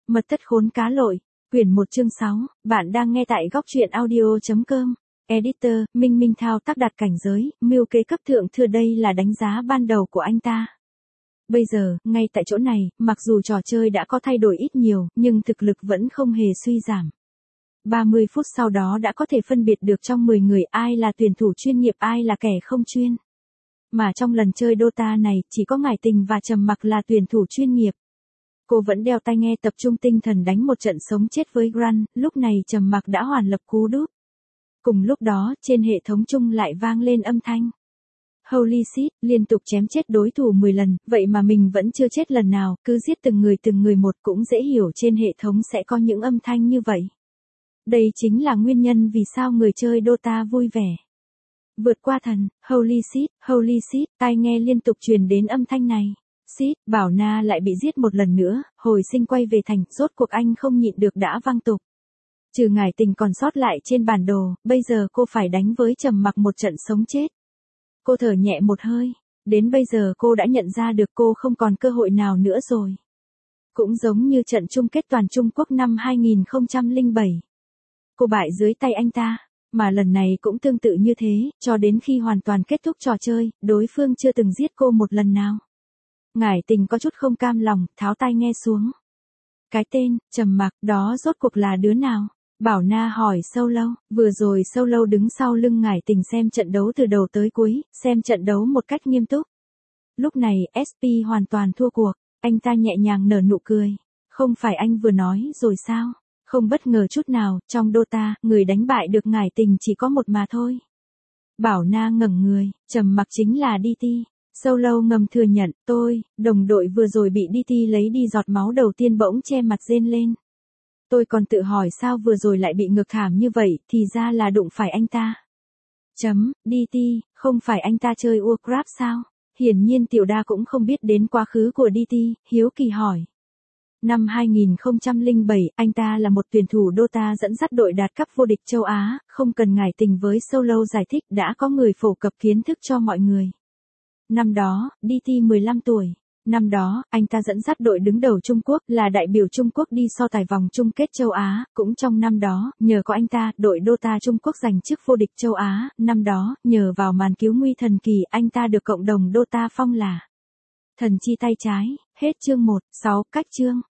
Mật thất khốn cá lội, quyển 1 chương 6, bạn đang nghe tại góc truyện audio.com. Editor, Minh Minh thao tác đặt cảnh giới, mưu kế cấp thượng thừa đây là đánh giá ban đầu của anh ta. Bây giờ, ngay tại chỗ này, mặc dù trò chơi đã có thay đổi ít nhiều, nhưng thực lực vẫn không hề suy giảm. 30 phút sau đó đã có thể phân biệt được trong 10 người ai là tuyển thủ chuyên nghiệp ai là kẻ không chuyên. Mà trong lần chơi Dota này, chỉ có Ngải Tình và Trầm Mặc là tuyển thủ chuyên nghiệp. Cô vẫn đeo tai nghe tập trung tinh thần đánh một trận sống chết với Grant, lúc này Trầm Mặc đã hoàn lập cú đúp. Cùng lúc đó, trên hệ thống chung lại vang lên âm thanh. Holy shit, liên tục chém chết đối thủ 10 lần, vậy mà mình vẫn chưa chết lần nào, cứ giết từng người một cũng dễ hiểu trên hệ thống sẽ có những âm thanh như vậy. Đây chính là nguyên nhân vì sao người chơi Dota vui vẻ. Vượt qua thần, holy shit, tai nghe liên tục truyền đến âm thanh này. Shit, Bảo Na lại bị giết một lần nữa, hồi sinh quay về thành, rốt cuộc anh không nhịn được đã văng tục. Trừ Ngải Tình còn sót lại trên bản đồ, bây giờ cô phải đánh với Trầm Mặc một trận sống chết. Cô thở nhẹ một hơi, đến bây giờ cô đã nhận ra được cô không còn cơ hội nào nữa rồi. Cũng giống như trận chung kết toàn Trung Quốc năm 2007. Cô bại dưới tay anh ta, mà lần này cũng tương tự như thế, cho đến khi hoàn toàn kết thúc trò chơi, đối phương chưa từng giết cô một lần nào. Ngải Tình có chút không cam lòng, tháo tai nghe xuống. Cái tên, Trầm Mặc, đó rốt cuộc là đứa nào? Bảo Na hỏi Solo, vừa rồi Solo đứng sau lưng Ngải Tình xem trận đấu từ đầu tới cuối, xem trận đấu một cách nghiêm túc. Lúc này, SP hoàn toàn thua cuộc, anh ta nhẹ nhàng nở nụ cười. Không phải anh vừa nói rồi sao? Không bất ngờ chút nào, trong Dota, người đánh bại được Ngải Tình chỉ có một mà thôi. Bảo Na ngẩng người, Trầm Mặc chính là DT. Solo ngầm thừa nhận, đồng đội vừa rồi bị DT lấy đi giọt máu đầu tiên bỗng che mặt rên lên. Tôi còn tự hỏi sao vừa rồi lại bị ngược thảm như vậy, thì ra là đụng phải anh ta. DT, không phải anh ta chơi Warcraft sao? Hiển nhiên Tiểu Đa cũng không biết đến quá khứ của DT, hiếu kỳ hỏi. Năm 2007, anh ta là một tuyển thủ Dota dẫn dắt đội đạt cấp vô địch châu Á, không cần Ngải Tình với Solo giải thích đã có người phổ cập kiến thức cho mọi người. Năm đó, DT 15 tuổi. Năm đó, anh ta dẫn dắt đội đứng đầu Trung Quốc, là đại biểu Trung Quốc đi so tài vòng chung kết châu Á, cũng trong năm đó, nhờ có anh ta, đội Dota Trung Quốc giành chức vô địch châu Á, năm đó, nhờ vào màn cứu nguy thần kỳ, anh ta được cộng đồng Dota phong là thần chi tay trái, hết chương 1, 6, cách chương.